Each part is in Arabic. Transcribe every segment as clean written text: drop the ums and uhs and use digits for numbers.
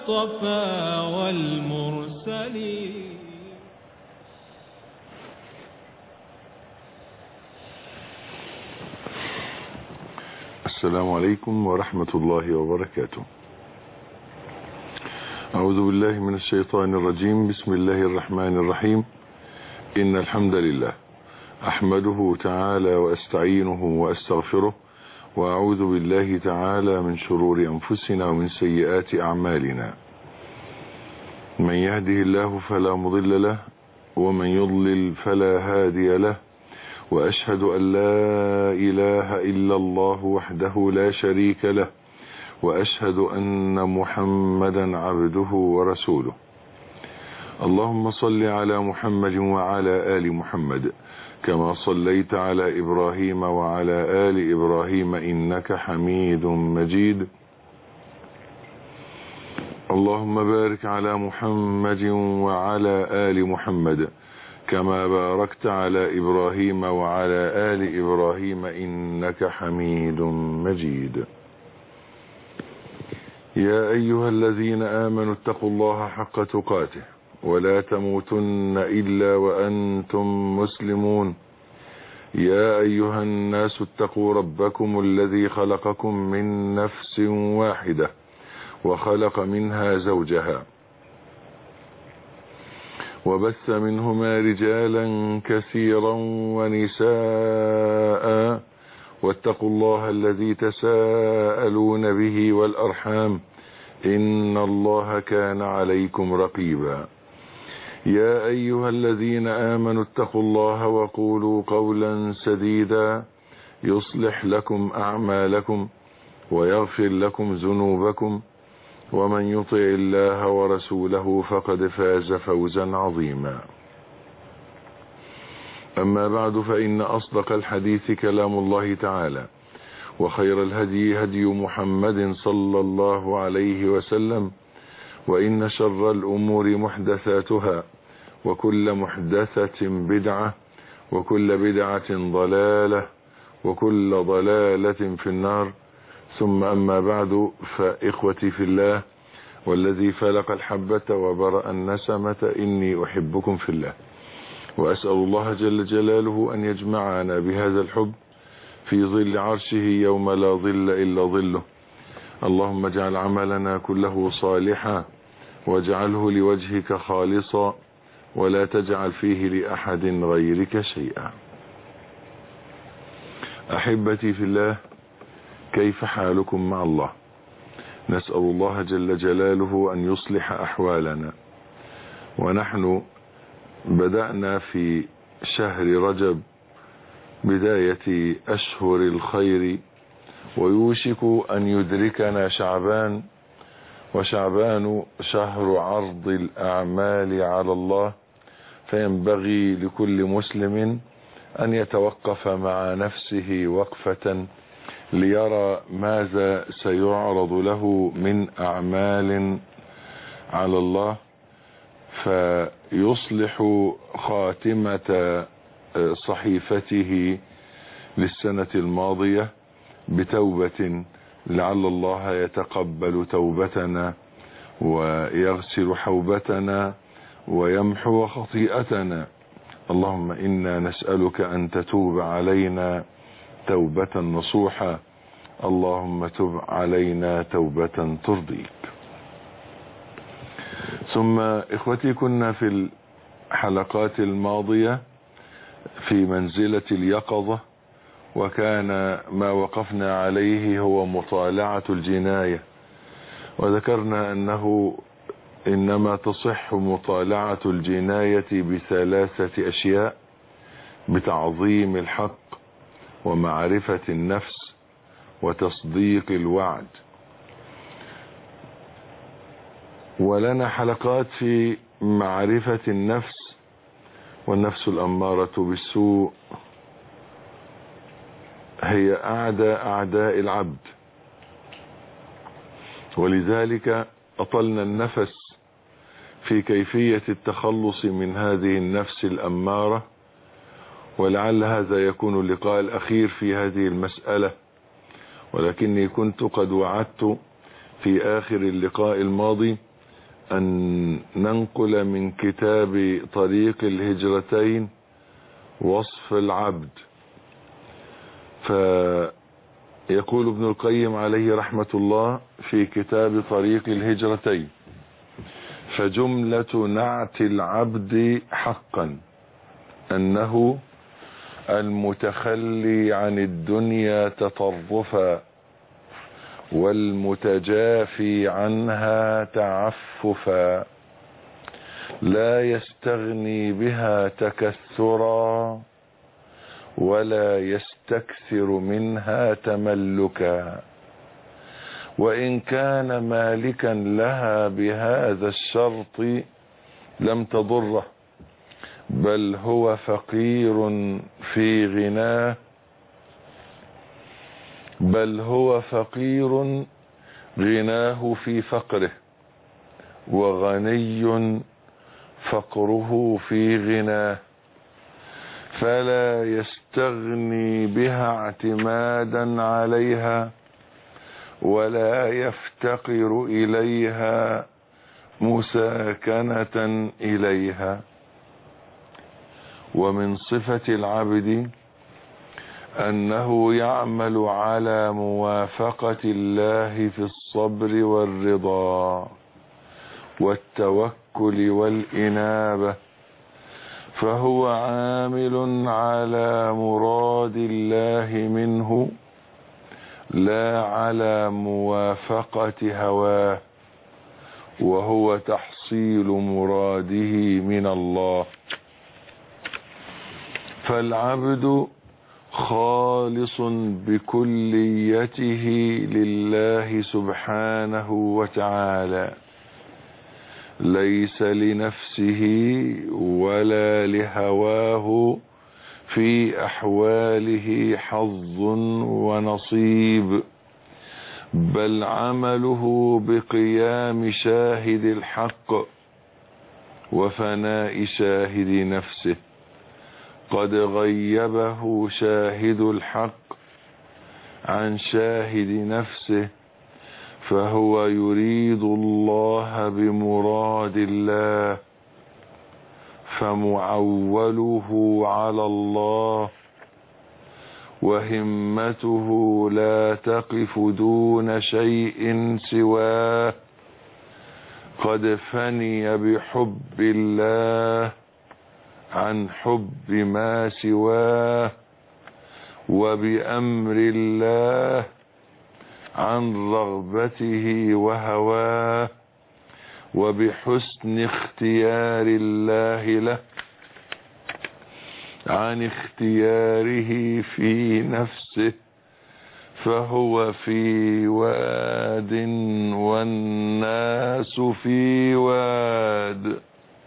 المصطفى والمرسلين. السلام عليكم ورحمة الله وبركاته. أعوذ بالله من الشيطان الرجيم. بسم الله الرحمن الرحيم. إن الحمد لله أحمده تعالى وأستعينه وأستغفره، وأعوذ بالله تعالى من شرور أنفسنا ومن سيئات أعمالنا. من يهده الله فلا مضل له، ومن يضلل فلا هادي له، وأشهد أن لا إله إلا الله وحده لا شريك له، وأشهد أن محمدا عبده ورسوله. اللهم صل على محمد وعلى آل محمد كما صليت على إبراهيم وعلى آل إبراهيم إنك حميد مجيد. اللهم بارك على محمد وعلى آل محمد كما باركت على إبراهيم وعلى آل إبراهيم إنك حميد مجيد. يا أيها الذين آمنوا اتقوا الله حق تقاته ولا تموتن إلا وأنتم مسلمون. يا أيها الناس اتقوا ربكم الذي خلقكم من نفس واحدة وخلق منها زوجها وبث منهما رجالا كثيرا ونساء، واتقوا الله الذي تساءلون به والأرحام إن الله كان عليكم رقيبا. يا أيها الذين آمنوا اتقوا الله وقولوا قولا سديدا يصلح لكم أعمالكم ويغفر لكم ذنوبكم، ومن يطع الله ورسوله فقد فاز فوزا عظيما. أما بعد، فإن أصدق الحديث كلام الله تعالى، وخير الهدي هدي محمد صلى الله عليه وسلم، وإن شر الأمور محدثاتها، وكل محدثة بدعة، وكل بدعة ضلالة، وكل ضلالة في النار. ثم أما بعد، فإخوتي في الله والذي فلق الحبة وبرأ النسمة إني أحبكم في الله، وأسأل الله جل جلاله أن يجمعنا بهذا الحب في ظل عرشه يوم لا ظل إلا ظله. اللهم اجعل عملنا كله صالحا، واجعله لوجهك خالصا، ولا تجعل فيه لأحد غيرك شيئا. أحبتي في الله، كيف حالكم مع الله؟ نسأل الله جل جلاله أن يصلح أحوالنا. ونحن بدأنا في شهر رجب بداية أشهر الخير، ويوشك أن يدركنا شعبان، وشعبان شهر عرض الأعمال على الله، فينبغي لكل مسلم أن يتوقف مع نفسه وقفة ليرى ماذا سيعرض له من أعمال على الله، فيصلح خاتمة صحيفته للسنة الماضية بتوبة، لعل الله يتقبل توبتنا ويغسل حوبتنا ويمحو خطيئتنا. اللهم إنا نسألك أن تتوب علينا توبة نصوحة. اللهم تب علينا توبة ترضيك. ثم إخوتي، كنا في الحلقات الماضية في منزلة اليقظة، وكان ما وقفنا عليه هو مطالعة الجناية، وذكرنا أنه إنما تصح مطالعة الجناية بثلاثة أشياء: بتعظيم الحق، ومعرفة النفس، وتصديق الوعد. ولنا حلقات في معرفة النفس، والنفس الأمارة بالسوء هي أعداء العبد، ولذلك أطلنا النفس في كيفية التخلص من هذه النفس الأمارة، ولعل هذا يكون اللقاء الأخير في هذه المسألة، ولكني كنت قد وعدت في آخر اللقاء الماضي أن ننقل من كتاب طريق الهجرتين وصف العبد. فيقول ابن القيم عليه رحمة الله في كتاب طريق الهجرتين: فجملة نعت العبد حقا أنه المتخلي عن الدنيا تطرفا والمتجافي عنها تعففا، لا يستغني بها تكثرا ولا يستكثر منها تملكا، وإن كان مالكا لها بهذا الشرط لم تضره، بل هو فقير في غناه، بل هو فقير غناه في فقره، وغني فقره في غناه، فلا يستغني بها اعتمادا عليها ولا يفتقر إليها مساكنة إليها. ومن صفة العبد أنه يعمل على موافقة الله في الصبر والرضا والتوكل والإنابة، فهو عامل على مراد الله منه لا على موافقة هواه، وهو تحصيل مراده من الله. فالعبد خالص بكليته لله سبحانه وتعالى، ليس لنفسه ولا لهواه في أحواله حظ ونصيب، بل عمله بقيام شاهد الحق وفناء شاهد نفسه. قد غيبه شاهد الحق عن شاهد نفسه، فهو يريد الله بمراد الله، فمعوله على الله، وهمته لا تقف دون شيء سواه. قد فني بحب الله عن حب ما سواه، وبأمر الله عن رغبته وهواه، وبحسن اختيار الله له عن اختياره في نفسه، فهو في واد والناس في واد،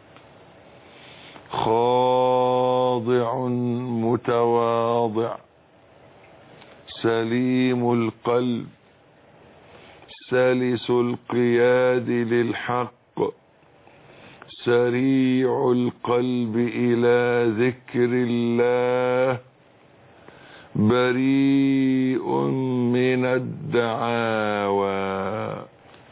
خاضع متواضع سليم القلب سلس القياد للحق، سريع القلب إلى ذكر الله، بريء من الدعاوى،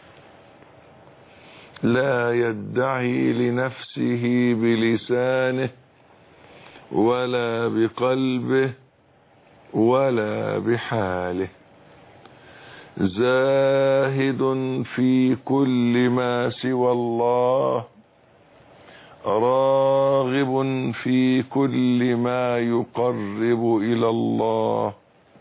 لا يدعي لنفسه بلسانه ولا بقلبه ولا بحاله، زاهد في كل ما سوى الله، راغب في كل ما يقرب إلى الله،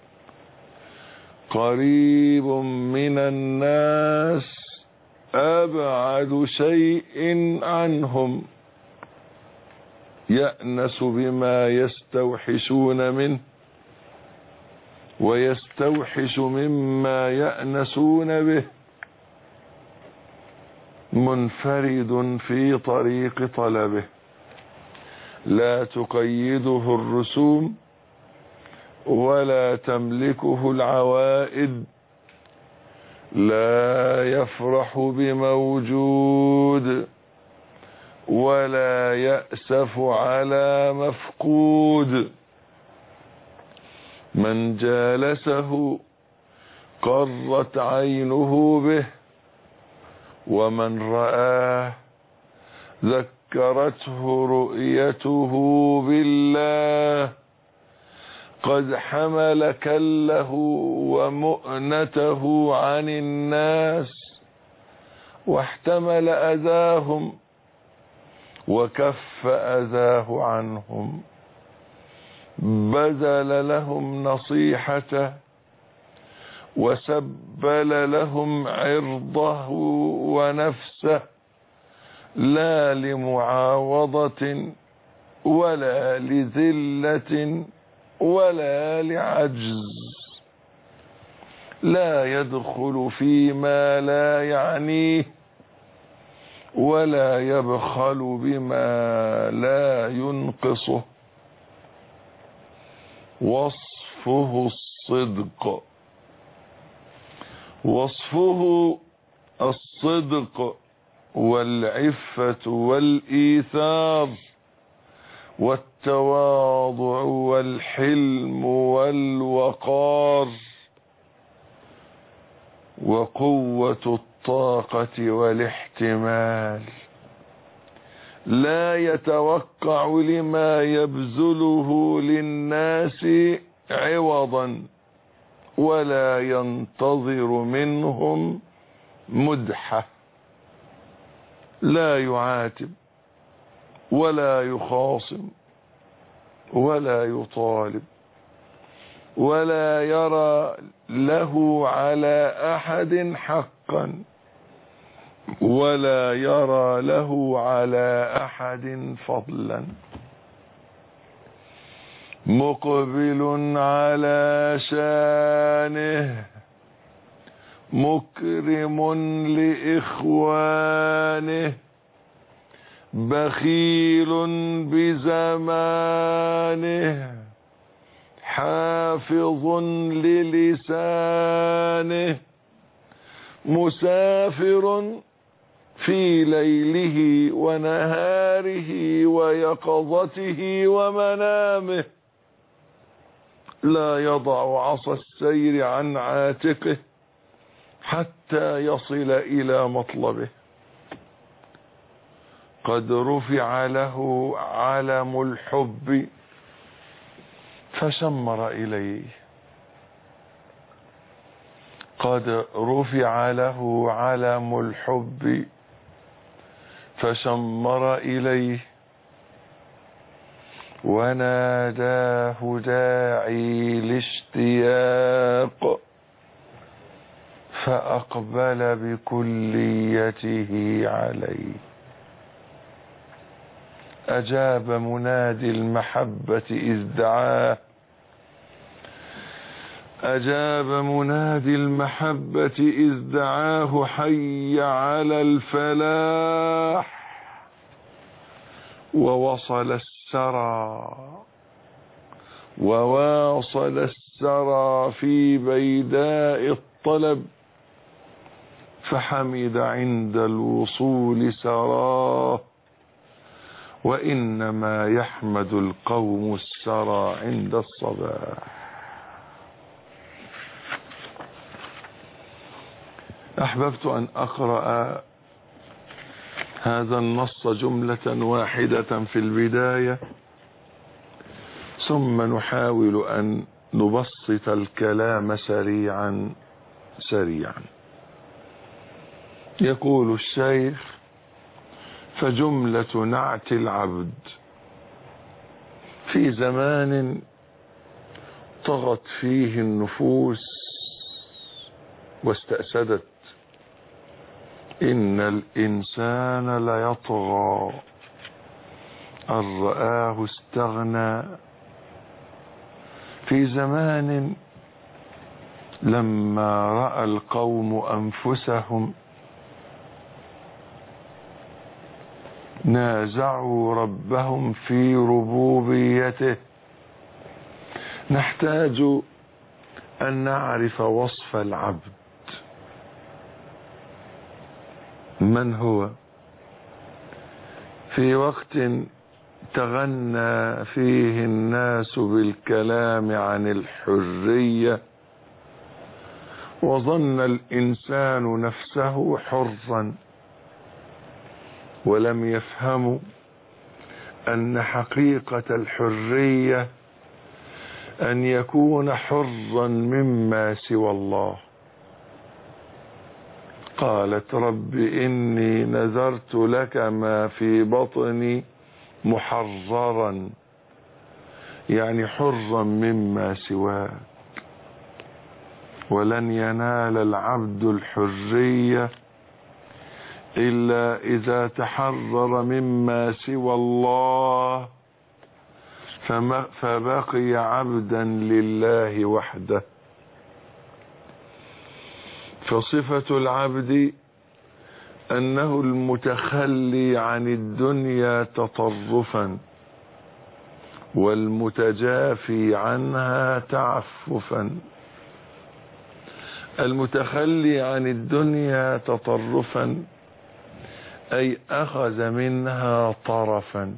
قريب من الناس أبعد شيء عنهم، يأنس بما يستوحشون منه ويستوحش مما يأنسون به، منفرد في طريق طلبه، لا تقيده الرسوم ولا تملكه العوائد، لا يفرح بموجود ولا يأسف على مفقود، من جالسه قرت عينه به ومن رآه ذكرته رؤيته بالله قد حمل كله ومؤنته عن الناس واحتمل أذاهم وكف أذاه عنهم، بذل لهم نصيحته وسبل لهم عرضه ونفسه، لا لمعاوضة ولا لذلة ولا لعجز، لا يدخل فيما لا يعنيه ولا يبخل بما لا ينقصه. وصفه الصدق، وصفه الصدق والعفة والإيثار والتواضع والحلم والوقار وقوة الطاقة والاحتمال، لا يتوقع لما يبذله للناس عوضا ولا ينتظر منهم مدحة، لا يعاتب ولا يخاصم ولا يطالب ولا يرى له على أحد حقا ولا يرى له على أحد فضلا، مقبل على شانه مكرم لإخوانه بخيل بزمانه حافظ للسانه مسافر في ليله ونهاره ويقظته ومنامه، لا يضع عصا السير عن عاتقه حتى يصل إلى مطلبه. قد رفع له علم الحب فشمر إليه، قد رفع له علم الحب فشمر إليه، وناداه داعي الاشتياق فأقبل بكليته عليه. أجاب منادي المحبة إذ دعاه، أجاب منادي المحبة إذ دعاه حي على الفلاح، ووصل السرى وواصل السرى في بيداء الطلب، فحمد عند الوصول سراه، وإنما يحمد القوم السرى عند الصباح. أحببت أن أقرأ هذا النص جملة واحدة في البداية، ثم نحاول أن نبسط الكلام سريعا سريعا. يقول الشيخ: فجملة نعت العبد في زمان طغت فيه النفوس واستأسدت، إن الإنسان ليطغى أن رآه استغنى، في زمان لما رأى القوم أنفسهم نازعوا ربهم في ربوبيته. نحتاج أن نعرف وصف العبد، من هو؟ في وقت تغنى فيه الناس بالكلام عن الحرية، وظن الإنسان نفسه حرا ولم يفهموا أن حقيقة الحرية أن يكون حرا مما سوى الله. قالت رب إني نذرت لك ما في بطني محررا، يعني حرا مما سواك، ولن ينال العبد الحرية إلا إذا تحرر مما سوى الله فبقي عبدا لله وحده. فصفة العبد أنه المتخلي عن الدنيا تطرفا، والمتجافي عنها تعففا. المتخلي عن الدنيا تطرفا أي أخذ منها طرفا،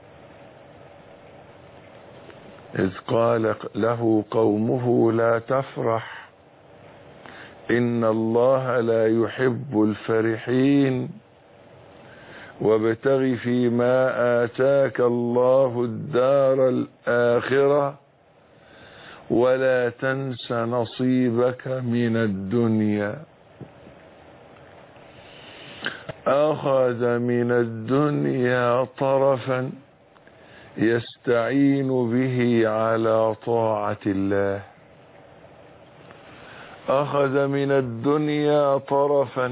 إذ قال له قومه لا تفرح إن الله لا يحب الفرحين، وابتغ فيما آتاك الله الدار الآخرة ولا تنس نصيبك من الدنيا. أخذ من الدنيا طرفا يستعين به على طاعة الله، أخذ من الدنيا طرفا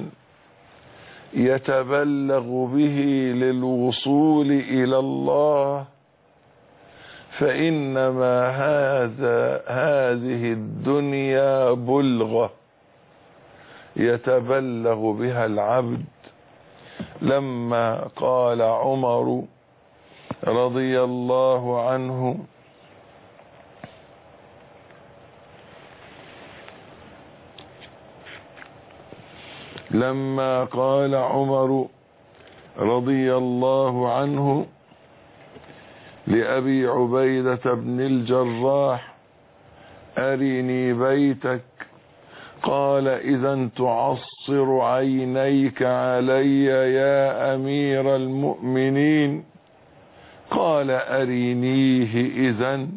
يتبلغ به للوصول إلى الله، فإنما هذه الدنيا بلغة يتبلغ بها العبد. لما قال عمر رضي الله عنه لأبي عبيدة بن الجراح أرني بيتك، قال إذا تعصر عينيك علي يا أمير المؤمنين، قال أرنيه إذن.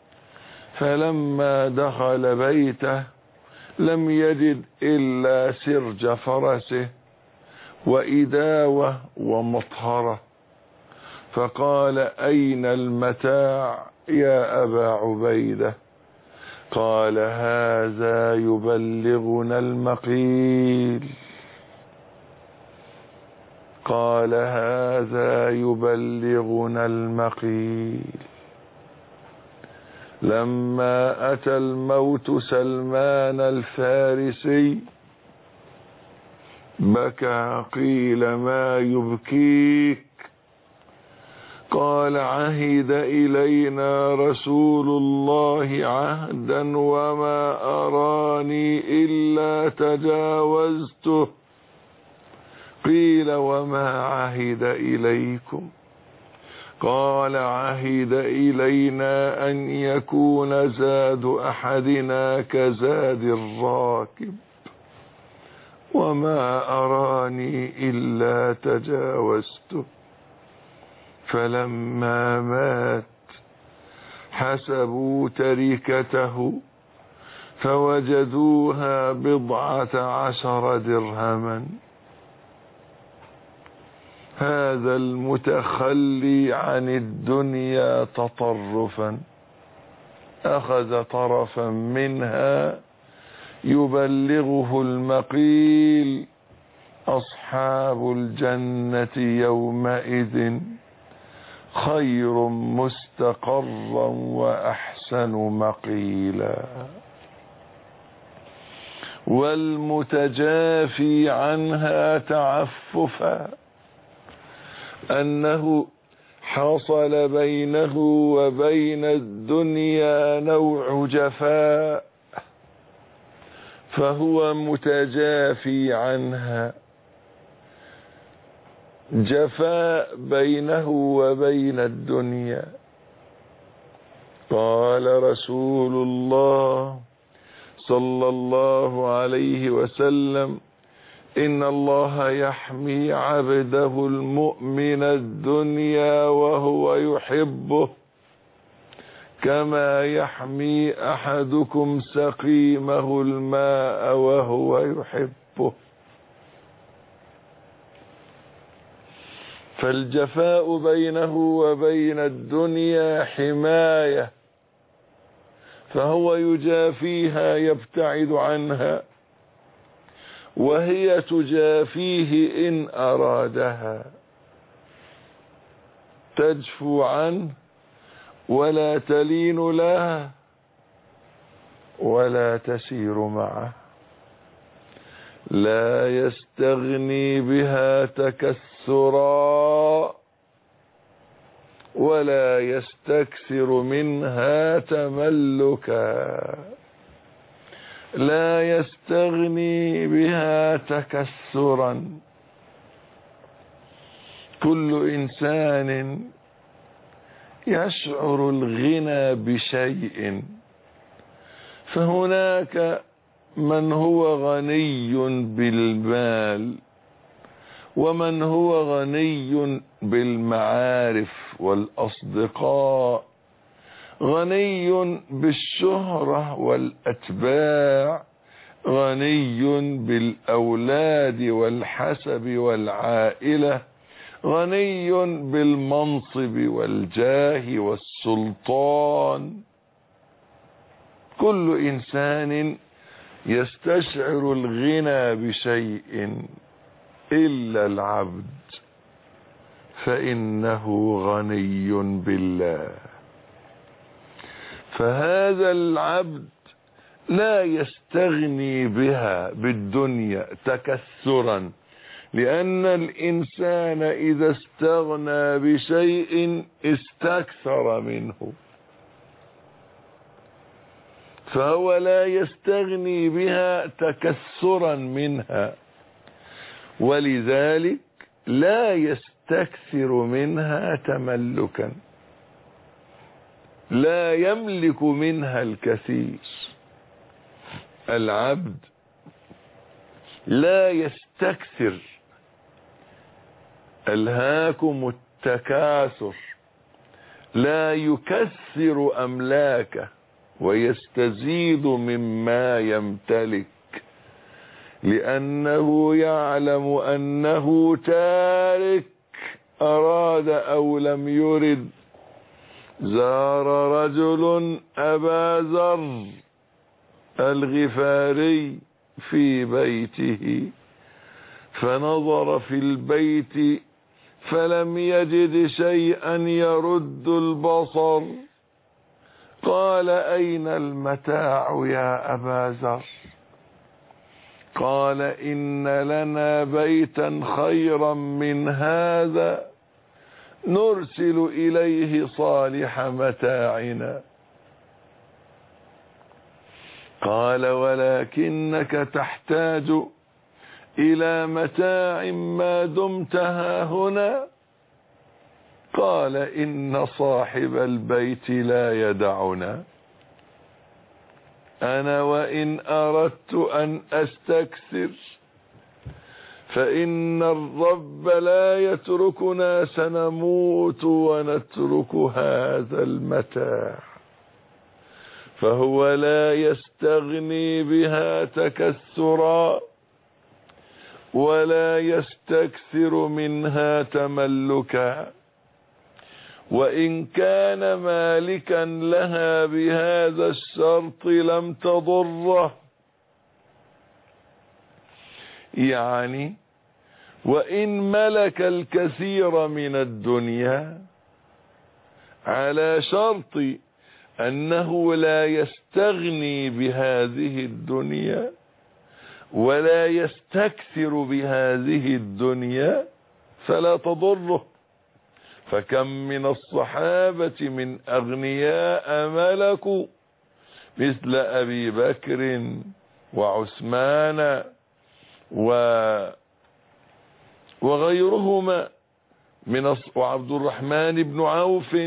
فلما دخل بيته لم يجد إلا سرج فرسه وإداوة ومطهرة، فقال أين المتاع يا أبا عبيدة؟ قال هذا يبلغنا المقيل، قال هذا يبلغنا المقيل. لما أتى الموت سلمان الفارسي بكى، قيل ما يبكيك؟ قال عهد إلينا رسول الله عهدا وما أراني إلا تجاوزته. قيل وما عهد إليكم؟ قال عهد إلينا أن يكون زاد أحدنا كزاد الراكب وما أراني إلا تجاوزته. فلما مات حسبوا تركته فوجدوها 14 درهما. هذا المتخلي عن الدنيا تطرفا أخذ طرفا منها يبلغه المقيل. أصحاب الجنة يومئذ خير مستقرا وأحسن مقيلا. والمتجافي عنها تعففا أنه حصل بينه وبين الدنيا نوع جفاء، فهو متجافي عنها، جفاء بينه وبين الدنيا. قال رسول الله صلى الله عليه وسلم إن الله يحمي عبده المؤمن الدنيا وهو يحبه كما يحمي أحدكم سقيمه الماء وهو يحبه. فالجفاء بينه وبين الدنيا حماية، فهو يجافيها يبتعد عنها، وهي تجافيه إن أرادها، تجفو عنه ولا تلين له ولا تسير معه. لا يستغني بها تكثرا ولا يستكثر منها تملكا. لا يستغني بها تكثرا. كل إنسان يشعر الغنى بشيء، فهناك من هو غني بالمال، ومن هو غني بالمعارف والأصدقاء، غني بالشهرة والأتباع، غني بالأولاد والحسب والعائلة، غني بالمنصب والجاه والسلطان. كل إنسان يستشعر الغنى بشيء إلا العبد، فإنه غني بالله. فهذا العبد لا يستغني بها بالدنيا تكثرا، لأن الإنسان إذا استغنى بشيء استكثر منه، فهو لا يستغني بها تكثرا منها، ولذلك لا يستكثر منها تملكا، لا يملك منها الكثير. العبد لا يستكثر. ألهاكم التكاثر، لا يكثر أملاكه ويستزيد مما يمتلك، لأنه يعلم أنه تارك، أراد أو لم يرد. زار رجل أبا ذر الغفاري في بيته، فنظر في البيت فلم يجد شيئا يرد البصر. قال: أين المتاع يا أبا ذر؟ قال: إن لنا بيتا خيرا من هذا نرسل إليه صالح متاعنا. قال: ولكنك تحتاج إلى متاع ما دمت هاهنا. قال: إن صاحب البيت لا يدعنا. أنا وإن أردت أن أستكثر فإن الرب لا يتركنا، سنموت ونترك هذا المتاع. فهو لا يستغني بها تكثرا ولا يستكثر منها تملكا، وإن كان مالكا لها بهذا الشرط لم تضره. يعني وإن ملك الكثير من الدنيا على شرط أنه لا يستغني بهذه الدنيا ولا يستكثر بهذه الدنيا فلا تضره. فكم من الصحابة من أغنياء ملكوا، مثل أبي بكر وعثمان وغيرهما وعبد الرحمن بن عوف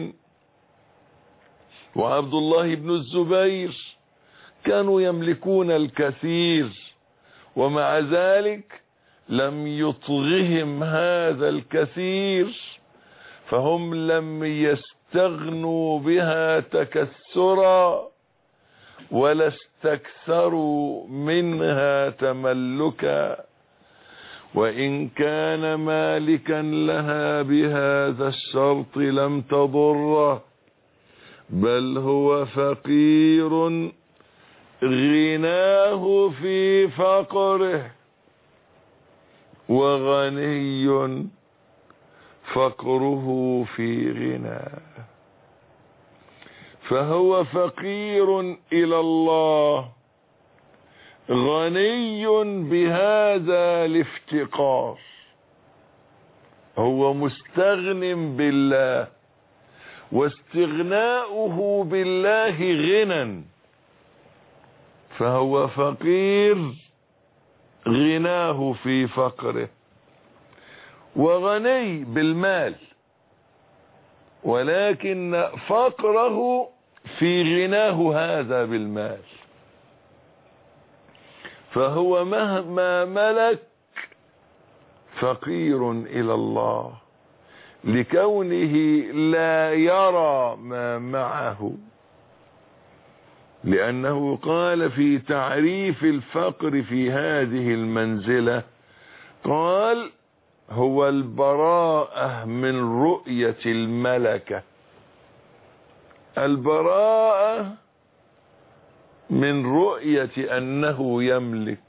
وعبد الله بن الزبير، كانوا يملكون الكثير، ومع ذلك لم يطغهم هذا الكثير، فهم لم يستغنوا بها تكسرا ولا استكثروا منها تملكا، وإن كان مالكا لها بهذا الشرط لم تضره، بل هو فقير غناه في فقره، وغني فقره في غناه. فهو فقير إلى الله غني بهذا الافتقار، هو مستغن بالله، واستغناؤه بالله غنى، فهو فقير غناه في فقره، وغني بالمال، ولكن فقره في غناه هذا بالمال. فهو مهما ملك فقير إلى الله، لكونه لا يرى ما معه، لأنه قال في تعريف الفقر في هذه المنزلة، قال هو البراءة من رؤية الملكة، البراءة من رؤية أنه يملك،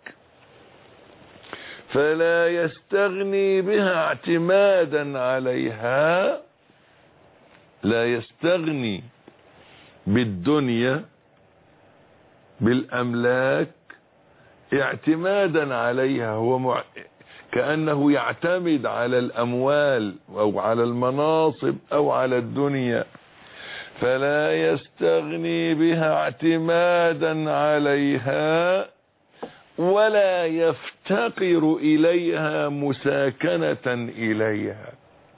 فلا يستغني بها اعتمادا عليها، لا يستغني بالدنيا بالأملاك اعتمادا عليها، هو كأنه يعتمد على الأموال أو على المناصب أو على الدنيا، فلا يستغني بها اعتمادا عليها، ولا يفتقر إليها مساكنة إليها،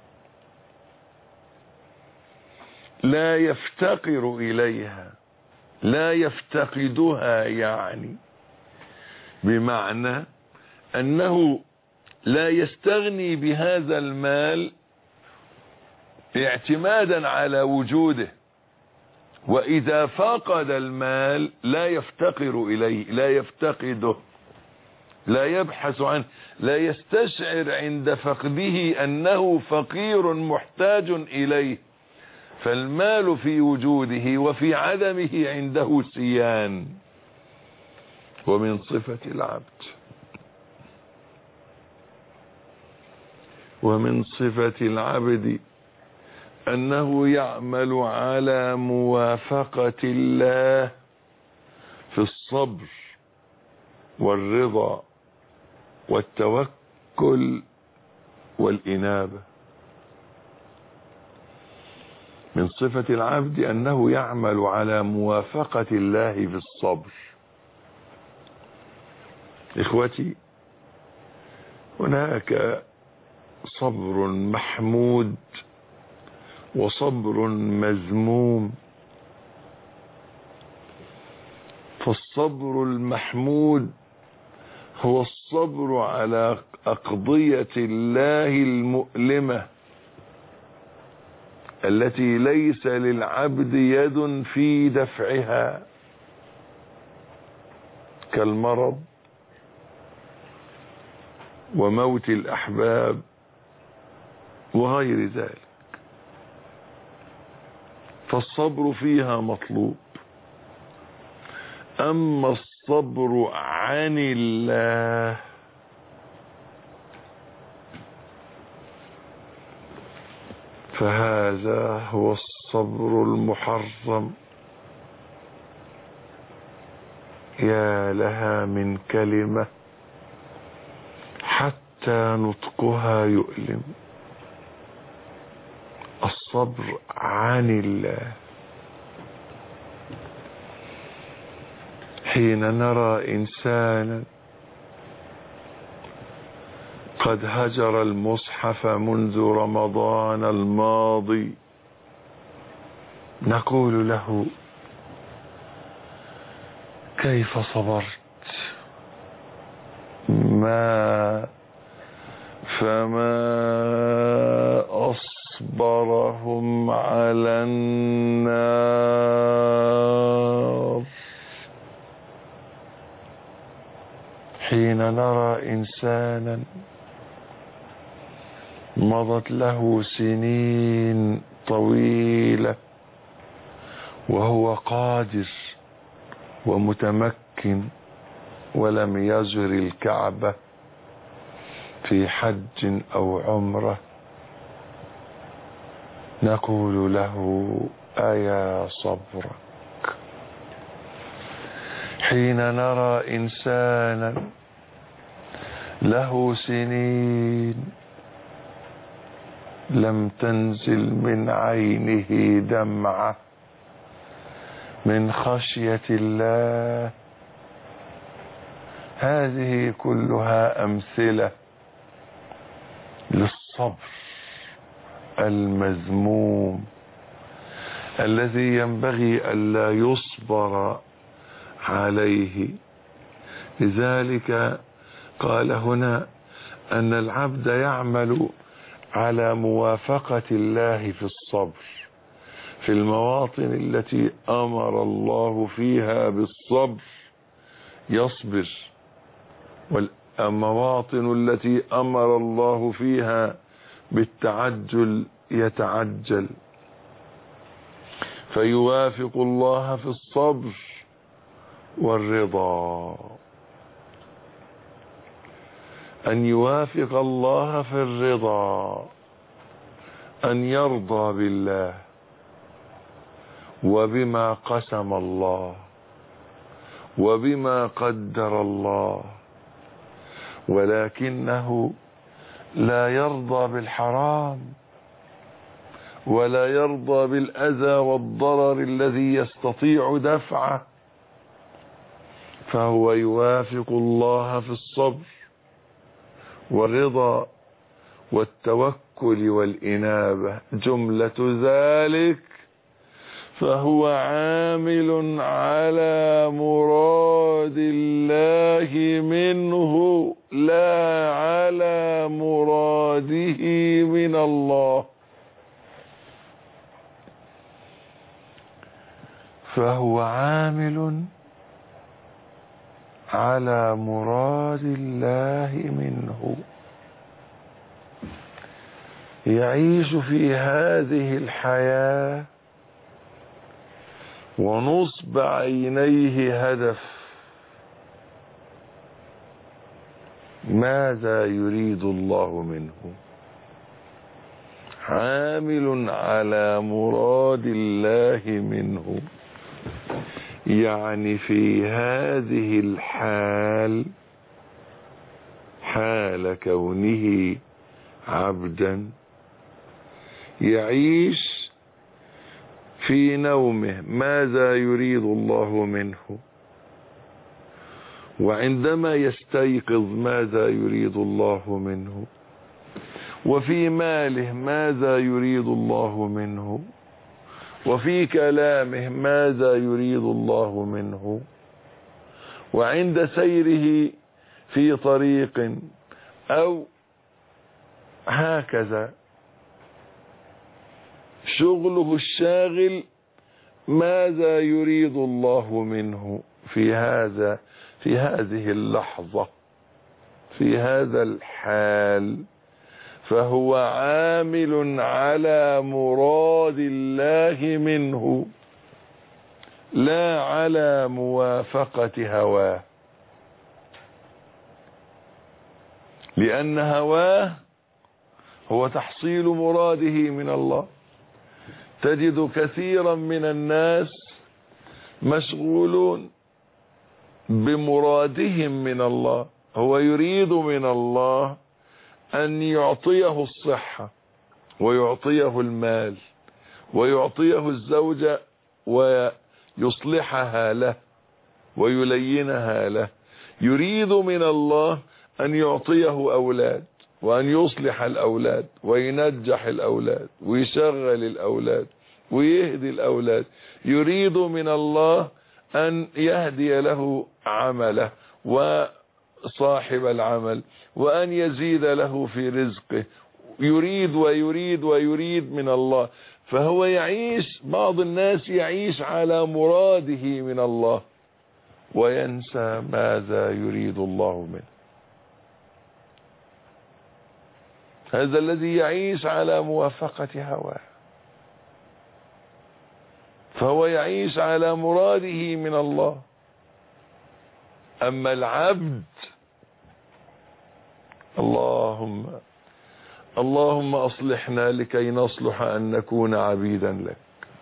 لا يفتقر إليها، لا يفتقدها، يعني بمعنى أنه لا يستغني بهذا المال اعتمادا على وجوده، وإذا فقد المال لا يفتقر إليه، لا يفتقده، لا يبحث عنه، لا يستشعر عند فقده أنه فقير محتاج إليه، فالمال في وجوده وفي عدمه عنده سيان. ومن صفة العبد، ومن صفة العبد أنه يعمل على موافقة الله في الصبر والرضا والتوكل والإنابة. من صفة العبد أنه يعمل على موافقة الله في الصبر. إخوتي، هناك صبر محمود وصبر مذموم. فالصبر المحمود هو الصبر على أقضية الله المؤلمة التي ليس للعبد يد في دفعها، كالمرض وموت الأحباب وغير ذلك، فالصبر فيها مطلوب. أما الصبر عن الله فهذا هو الصبر المحرم. يا لها من كلمة حتى نطقها يؤلم، الصبر عن الله. حين نرى إنسانا قد هجر المصحف منذ رمضان الماضي، نقول له: كيف صبرت؟ ما فما أصبرهم على النار. حين نرى إنسانا مضت له سنين طويلة وهو قادر ومتمكن ولم يزر الكعبة في حج أو عمرة، نقول له أيا صبرك. حين نرى إنسانا له سنين لم تنزل من عينه دمعة من خشية الله، هذه كلها أمثلة للصبر المذموم الذي ينبغي ألا يصبر عليه. لذلك قال هنا أن العبد يعمل على موافقة الله في الصبر في المواطن التي أمر الله فيها بالصبر يصبر، والمواطن التي أمر الله فيها بالتعجل يتعجل، فيوافق الله في الصبر والرضا. أن يوافق الله في الرضا، أن يرضى بالله وبما قسم الله وبما قدر الله، ولكنه لا يرضى بالحرام ولا يرضى بالأذى والضرر الذي يستطيع دفعه، فهو يوافق الله في الصبر والرضا والتوكل والإنابة. جملة ذلك فهو عامل على مراد الله منه لا على مراده من الله. فهو عامل على مراد الله منه، يعيش في هذه الحياة ونصب عينيه هدف، ماذا يريد الله منه؟ عامل على مراد الله منه، يعني في هذه الحال، حال كونه عبدا، يعيش في نومه ماذا يريد الله منه، وعندما يستيقظ ماذا يريد الله منه، وفي ماله ماذا يريد الله منه، وفي كلامه ماذا يريد الله منه، وعند سيره في طريق أو هكذا شغله الشاغل ماذا يريد الله منه في هذه اللحظة، في هذا الحال. فهو عامل على مراد الله منه لا على موافقة هواه، لأن هواه هو تحصيل مراده من الله. تجد كثيرا من الناس مشغولون بمرادهم من الله، هو يريد من الله أن يعطيه الصحة ويعطيه المال ويعطيه الزوجة ويصلحها له ويلينها له. يريد من الله أن يعطيه أولاد وأن يصلح الأولاد وينجح الأولاد ويشغل الأولاد ويهدي الأولاد. يريد من الله أن يهدي له عمله صاحب العمل وأن يزيد له في رزقه، يريد ويريد ويريد من الله. فهو يعيش، بعض الناس يعيش على مراده من الله وينسى ماذا يريد الله منه. هذا الذي يعيش على موافقة هواه، فهو يعيش على مراده من الله. أما العبد، اللهم أصلحنا لكي نصلح أن نكون عبيدا لك.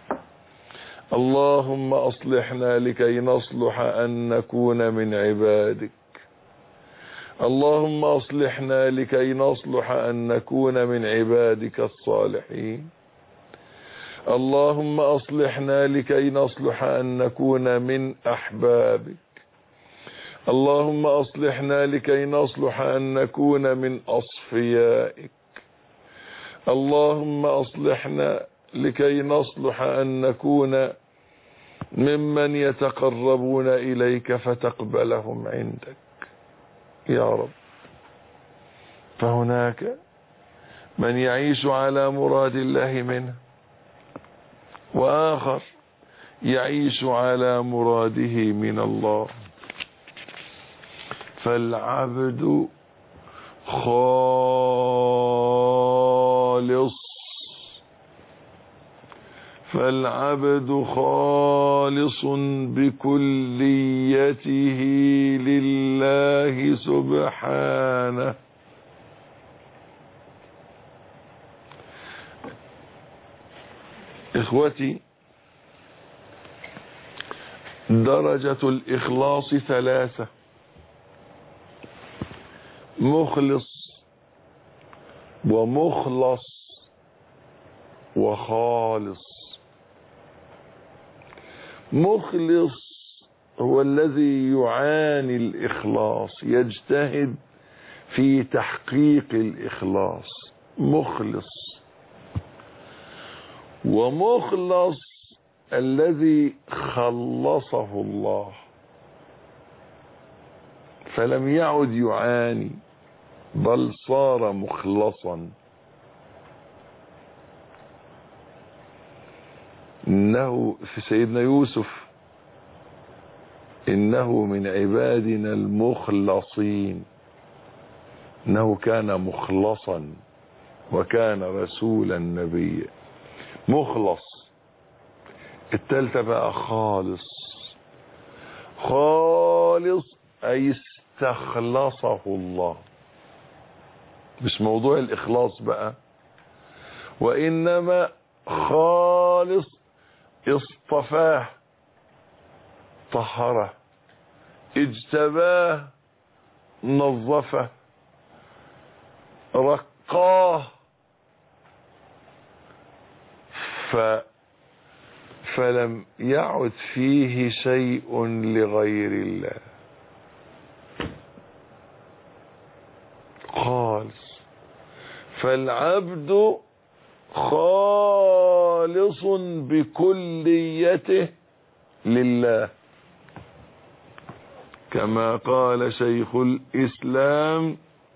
اللهم أصلحنا لكي نصلح أن نكون من عبادك. اللهم أصلحنا لكي نصلح أن نكون من عبادك الصالحين. اللهم أصلحنا لكي نصلح أن نكون من أحبابك. اللهم أصلحنا لكي نصلح أن نكون من أصفيائك. اللهم أصلحنا لكي نصلح أن نكون ممن يتقربون إليك فتقبلهم عندك يا رب. فهناك من يعيش على مراد الله منه، وآخر يعيش على مراده من الله. فالعبد خالص بكليته لله سبحانه. إخوتي، درجة الإخلاص ثلاثة: مخلص ومخلص وخالص. مخلص هو الذي يعاني الإخلاص، يجتهد في تحقيق الإخلاص، مخلص. ومخلص الذي خلصه الله فلم يعد يعاني بل صار مخلصا. إنه في سيدنا يوسف: إنه من عبادنا المخلصين. إنه كان مخلصا وكان رسولا نبيا. مخلص. التالتة بقى خالص. خالص أي استخلصه الله، مش موضوع الإخلاص بقى، وإنما خالص اصطفاه، طهره، اجتباه، نظفه، رقاه، فلم يعد فيه شيء لغير الله. خالص. فالعبد خالص بكليته لله، كما قال شيخ الإسلام: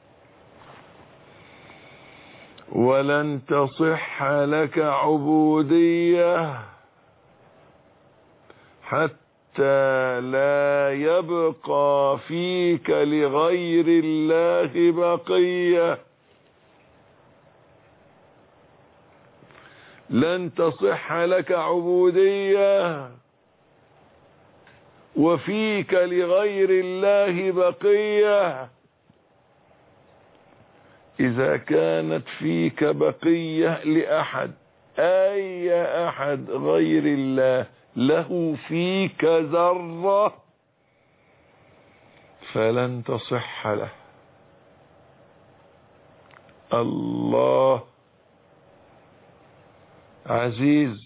ولن تصح لك عبودية حتى لا يبقى فيك لغير الله بقية. لن تصح لك عبودية وفيك لغير الله بقية إذا كانت فيك بقية لأحد، أي أحد غير الله له فيك ذرة، فلن تصح له. الله عزيز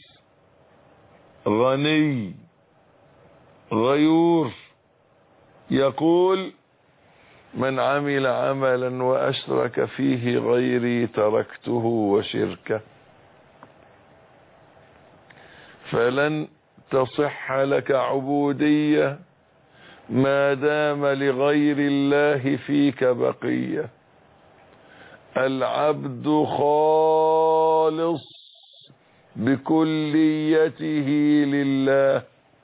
غني غيور، يقول: من عمل عملا وأشرك فيه غيري تركته وشركه. فلن تصح لك عبودية ما دام لغير الله فيك بقية. العبد خالص بكليته لله،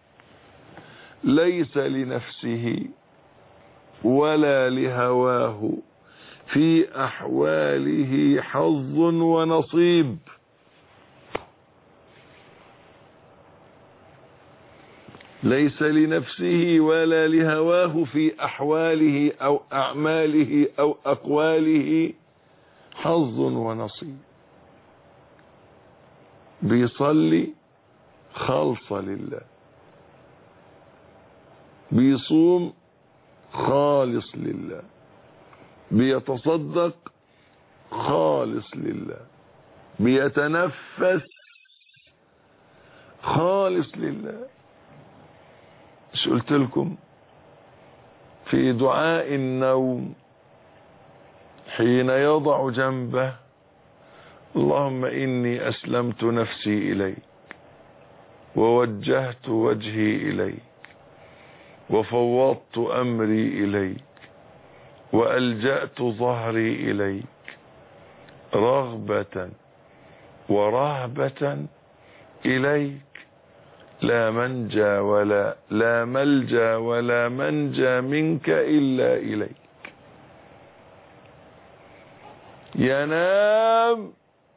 ليس لنفسه ولا لهواه في أحواله حظ ونصيب. ليس لنفسه ولا لهواه في أحواله أو أعماله أو أقواله حظ ونصيب. بيصلي خالصة لله، بيصوم خالص لله، بيتصدق خالص لله، بيتنفس خالص لله. مش قلت لكم في دعاء النوم حين يضع جنبه اللهم إني أسلمت نفسي إليك ووجهت وجهي إليك وفوضت أمري إليك وألجأت ظهري إليك رغبة ورهبة إليك، لا ملجأ ولا منجى منك إلا إليك. ينام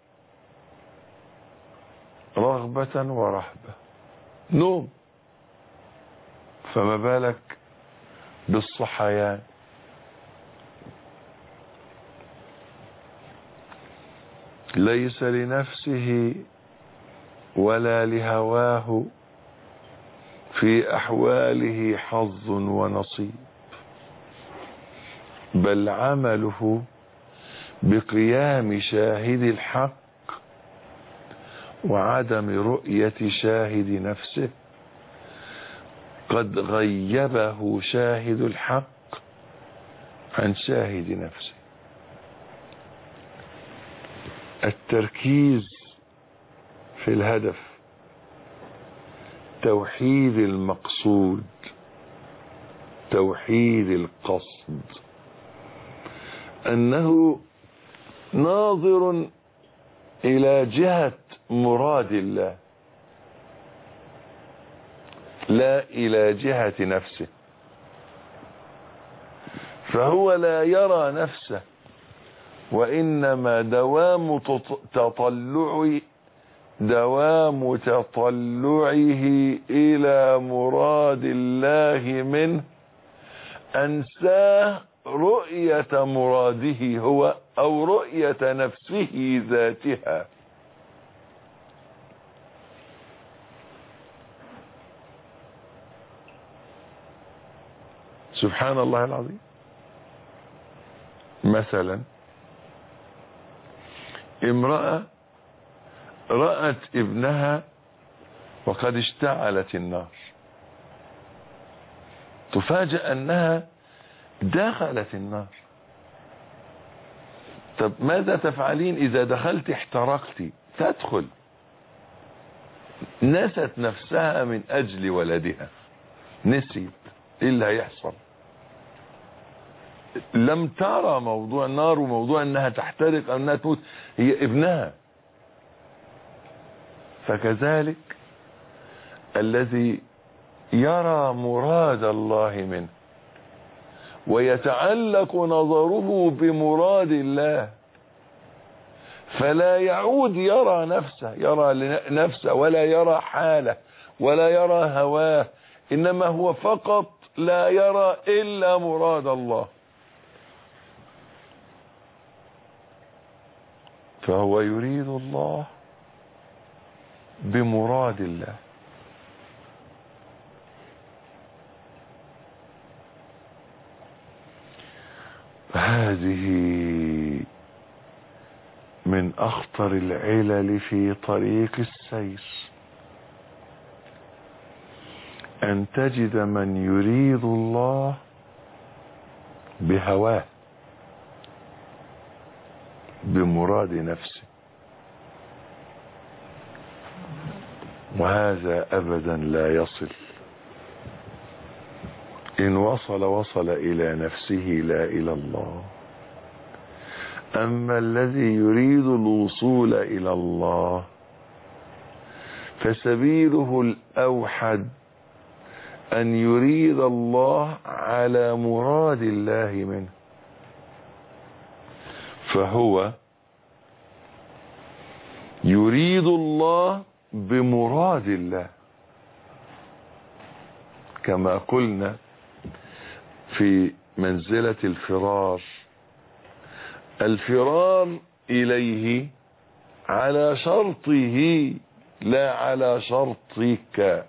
رغبة ورهبة، نوم، فما بالك بالصحيان. ليس لنفسه ولا لهواه في أحواله حظ ونصيب، بل عمله بقيام شاهد الحق وعدم رؤية شاهد نفسه. قد غيبه شاهد الحق عن شاهد نفسه. التركيز في الهدف، توحيد المقصود، توحيد القصد، أنه ناظر إلى جهة مراد الله لا إلى جهة نفسه. فهو لا يرى نفسه، وإنما دوام تطلعه إلى مراد الله منه أنساه رؤية مراده هو أو رؤية نفسه ذاتها. سبحان الله العظيم. مثلا امرأة رأت ابنها وقد اشتعلت النار، تفاجأ أنها دخلت النار. طب ماذا تفعلين إذا دخلت احترقت؟ تدخل. نست نفسها من أجل ولدها، نسيت إيه اللي هيحصل. لم ترى موضوع النار وموضوع أنها تحترق أو أنها تموت، هي ابنها. فكذلك الذي يرى مراد الله منه ويتعلق نظره بمراد الله فلا يعود يرى نفسه ولا يرى حاله ولا يرى هواه، إنما هو فقط لا يرى إلا مراد الله. فهو يريد الله بمراد الله. هذه من أخطر العلل في طريق السير، أن تجد من يريد الله بهواه بمراد نفسه، وهذا أبدا لا يصل. إن وصل إلى نفسه لا إلى الله. أما الذي يريد الوصول إلى الله فسبيله الأوحد أن يريد الله على مراد الله منه، فهو يريد الله بمراد الله، كما قلنا في منزلة الفرار. الفرار إليه على شرطه لا على شرطك،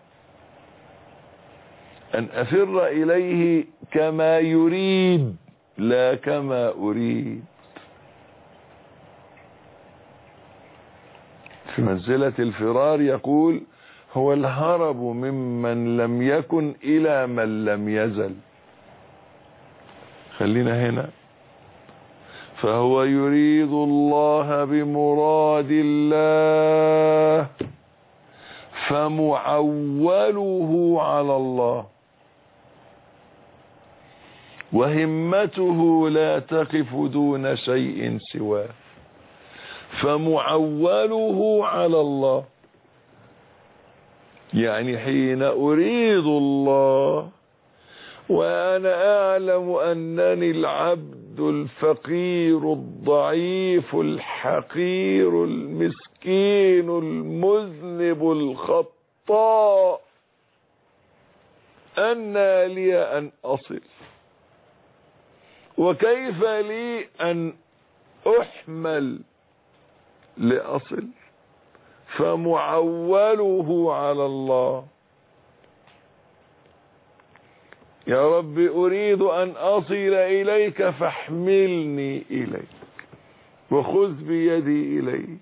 أن أفر إليه كما يريد لا كما أريد. في منزلة الفرار يقول هو الهرب ممن لم يكن إلى من لم يزل. خلينا هنا. فهو يريد الله بمراد الله فمعوله على الله، وهمته لا تقف دون شيء سواه، فمعوله على الله. يعني حين أريد الله وأنا أعلم أنني العبد الفقير الضعيف الحقير المسكين المذنب الخطاء، أنى لي أن أصل، وكيف لي أن أحمل لأصل، فمعوله على الله. يا رب أريد أن أصل إليك فاحملني إليك وخذ بيدي إليك.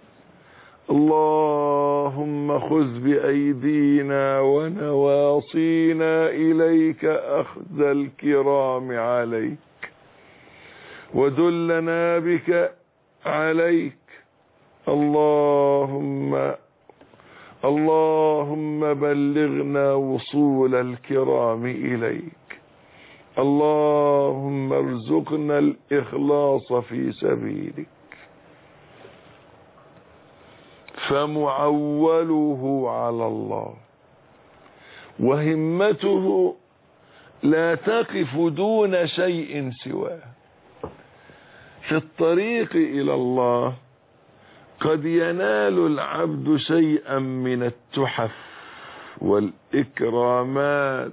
اللهم خذ بأيدينا ونواصينا إليك أخذ الكرام عليك، ودلنا بك عليك. اللهم بلغنا وصول الكرام إليك. اللهم ارزقنا الإخلاص في سبيلك. فمعوله على الله، وهمته لا تقف دون شيء سواه. في الطريق إلى الله قد ينال العبد شيئا من التحف والإكرامات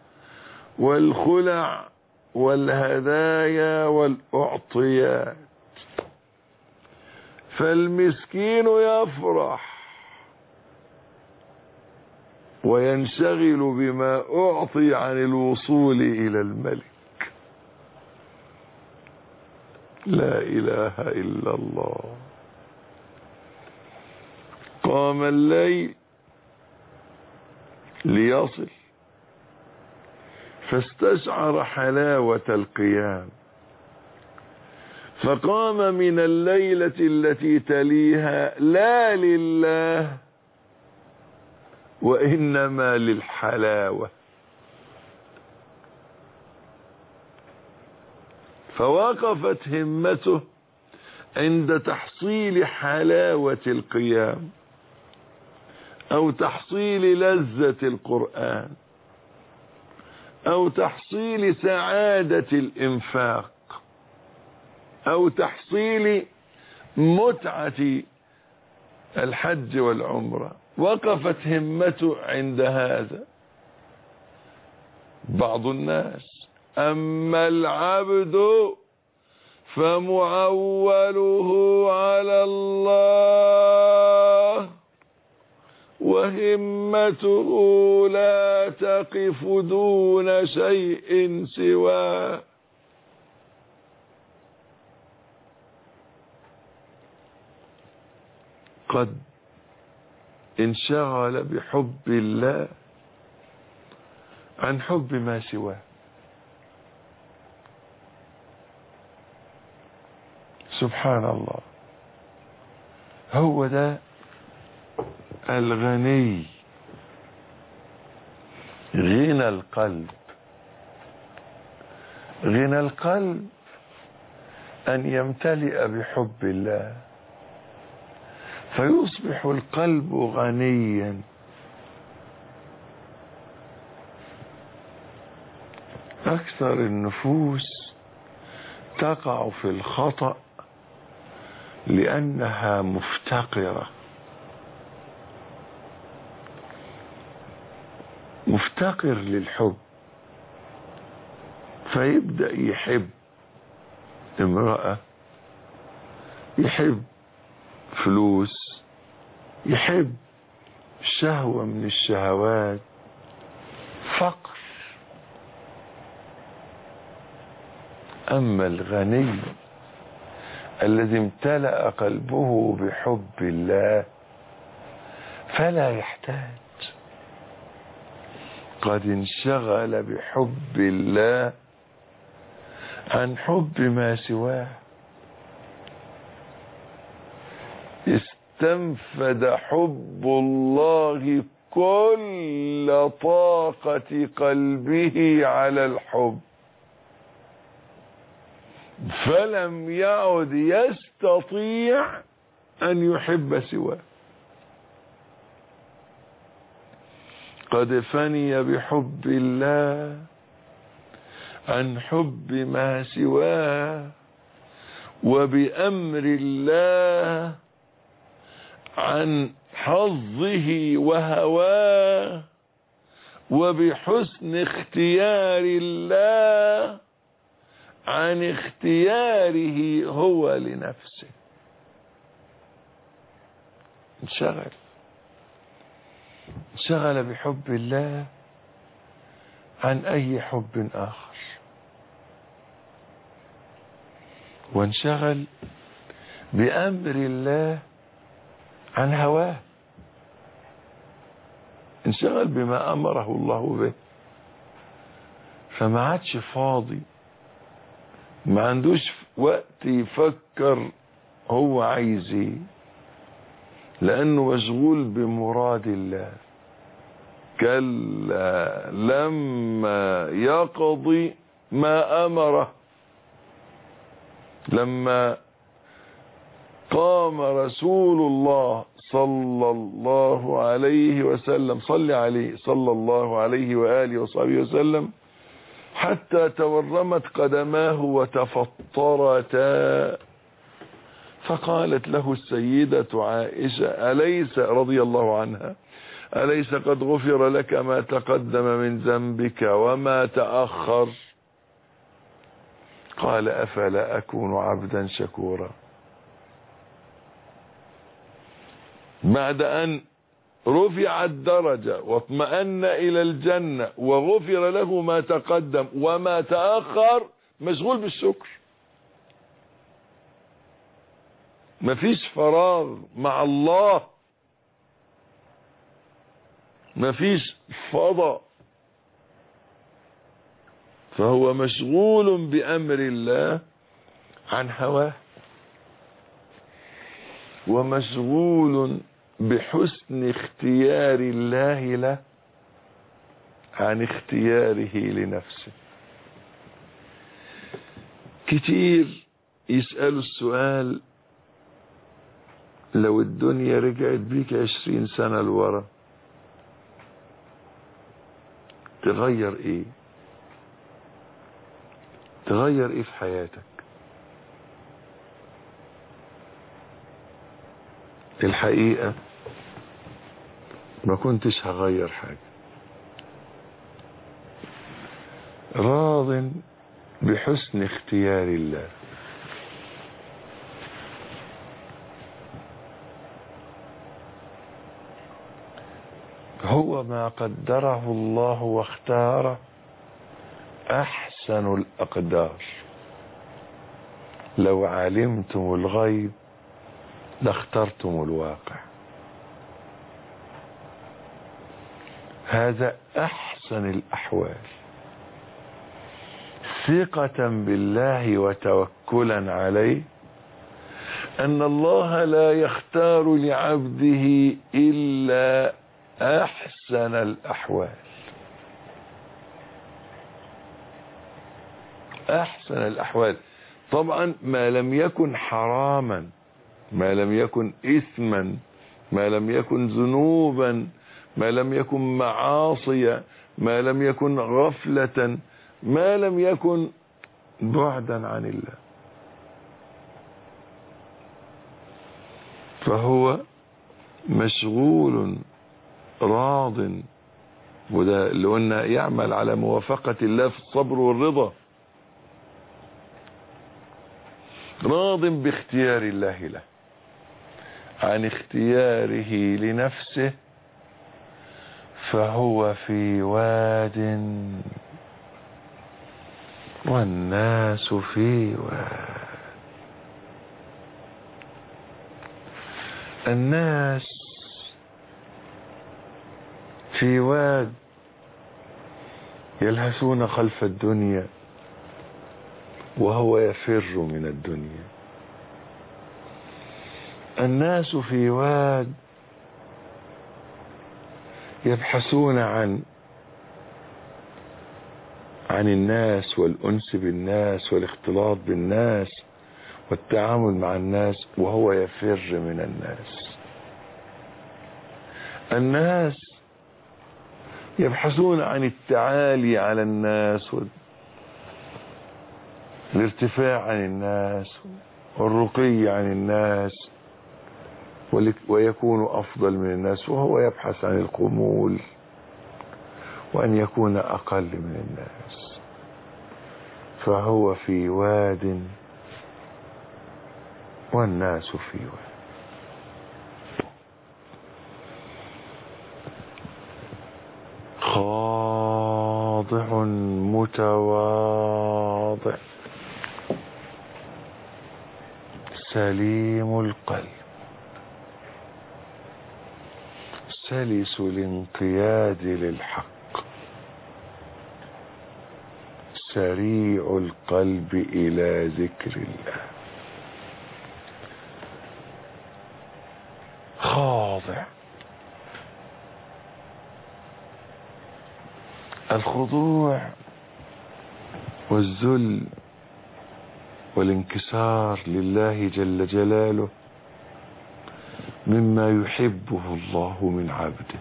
والخلع والهدايا والأعطيات، فالمسكين يفرح وينشغل بما أعطي عن الوصول إلى الملك. لا إله إلا الله. قام الليل ليصل فاستشعر حلاوة القيام، فقام من الليلة التي تليها لا لله وإنما للحلاوة، فوقفت همته عند تحصيل حلاوة القيام أو تحصيل لذة القرآن أو تحصيل سعادة الإنفاق أو تحصيل متعة الحج والعمرة. وقفت همته عند هذا. بعض الناس أما العبد فمعوله على الله وهمته لا تقف دون شيء سواه. قد انشغل بحب الله عن حب ما سواه. سبحان الله. هو ده الغني، غنى القلب غنى القلب أن يمتلئ بحب الله، فيصبح القلب غنيا. أكثر النفوس تقع في الخطأ لأنها مفتقرة، مفتقر للحب، فيبدأ يحب امرأة، يحب فلوس، يحب شهوة من الشهوات، فقر. أما الغني الذي امتلأ قلبه بحب الله فلا يحتاج، قد انشغل بحب الله عن حب ما سواه، استنفد حب الله كل طاقة قلبه على الحب، فلم يعد يستطيع أن يحب سواه. قد فني بحب الله عن حب ما سواه، وبأمر الله عن حظه وهواه، وبحسن اختيار الله عن اختياره هو لنفسه. انشغل بحب الله عن أي حب آخر، وانشغل بأمر الله عن هواه، انشغل بما أمره الله به، فما عادش فاضي، ما عندوش وقت يفكر هو عايز ايه، لأنه مشغول بمراد الله. كلا لما يقضي ما أمره، لما قام رسول الله صلى الله عليه وسلم، صلى عليه صلى الله عليه وآله وصحبه وسلم، حتى تورمت قدماه وتفطرتا، فقالت له السيدة عائشة أليس رضي الله عنها أليس قد غفر لك ما تقدم من ذنبك وما تأخر؟ قال أفلا أكون عبدا شكورا. بعد أن رفع الدرجة واطمأن إلى الجنة وغفر له ما تقدم وما تأخر، مشغول بالشكر. مفيش فراغ مع الله، مفيش فضاء، فهو مشغول بأمر الله عن هواه، ومشغول بحسن اختيار الله له عن اختياره لنفسه. كتير يسألوا السؤال: لو الدنيا رجعت بيك 20 سنة لورا تغير ايه؟ تغير ايه في حياتك؟ الحقيقة ما كنتش هغير حاجة، راض بحسن اختيار الله. هو ما قدره الله واختاره أحسن الأقدار. لو علمتم الغيب لاخترتم الواقع. هذا أحسن الأحوال، ثقة بالله وتوكلا عليه، أن الله لا يختار لعبده إلا أحسن الأحوال. أحسن الأحوال. طبعا ما لم يكن حراما، ما لم يكن إثما، ما لم يكن ذنوبا، ما لم يكن معاصي، ما لم يكن غفلة، ما لم يكن بعدا عن الله، فهو مشغول راض. وده اللي قلنا يعمل على موافقة الله في الصبر والرضا، راض باختيار الله له عن اختياره لنفسه، فهو في واد والناس في واد. الناس في واد يلهثون خلف الدنيا وهو يفر من الدنيا. الناس في واد يبحثون عن الناس والأنس بالناس والاختلاط بالناس والتعامل مع الناس وهو يفر من الناس. الناس يبحثون عن التعالي على الناس والارتفاع عن الناس والرقي عن الناس ويكون أفضل من الناس، وهو يبحث عن الخمول وأن يكون أقل من الناس، فهو في واد والناس في واد. خاضع متواضع سليم القلب سلس الانقياد للحق سريع القلب إلى ذكر الله. خاضع. الخضوع والذل والانكسار لله جل جلاله مما يحبه الله من عبده.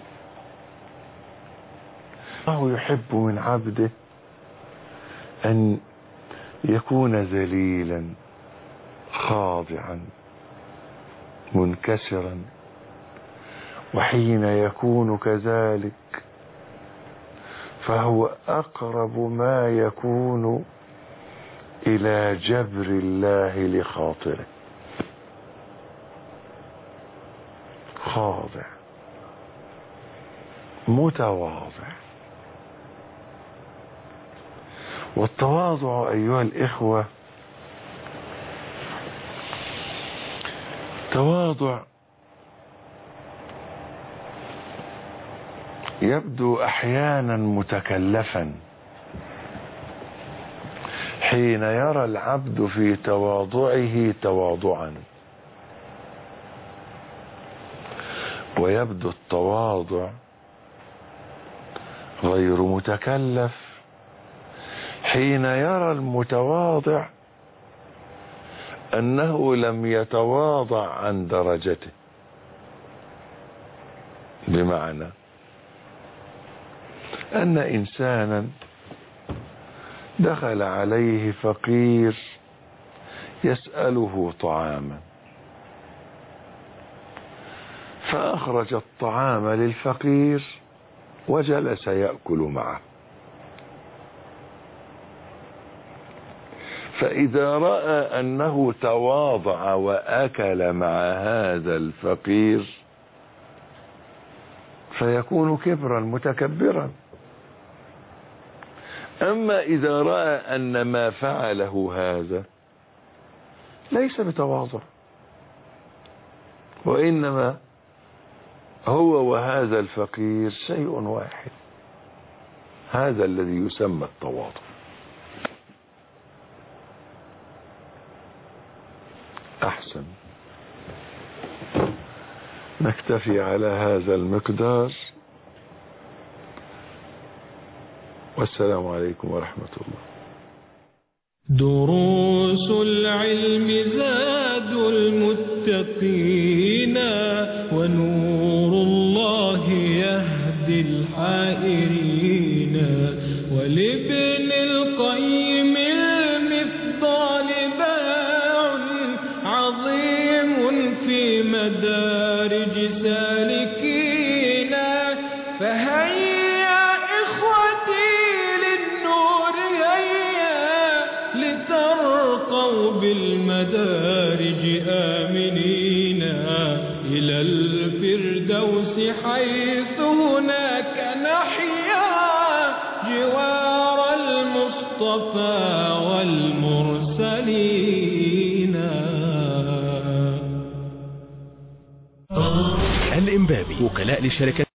الله يحب من عبده أن يكون ذليلا خاضعا منكسرا، وحين يكون كذلك فهو أقرب ما يكون إلى جبر الله لخاطره. خاضع متواضع. والتواضع أيها الإخوة، تواضع يبدو أحيانا متكلفا حين يرى العبد في تواضعه تواضعا، ويبدو التواضع غير متكلف حين يرى المتواضع أنه لم يتواضع عن درجته. بمعنى أن إنسانا دخل عليه فقير يسأله طعاما، فأخرج الطعام للفقير وجلس يأكل معه، فإذا رأى أنه تواضع وأكل مع هذا الفقير فيكون كبرا متكبرا. أما إذا رأى أن ما فعله هذا ليس بتواضع، وإنما هو وهذا الفقير شيء واحد، هذا الذي يسمى التواضع. أحسن، نكتفي على هذا المقدار، والسلام عليكم ورحمة الله. دروس العلم زاد المتقين ونور الله يهدي الحائرين ولابن القيم المفضال باع عظيم في مدارج سالكين فهيا إخوتي للنور هيا لترقوا بالمدارج آمنين إلى الفردوس حيث هناك نحيا جوار المصطفى والمرسلين. الإنبابي وكلاء للشركات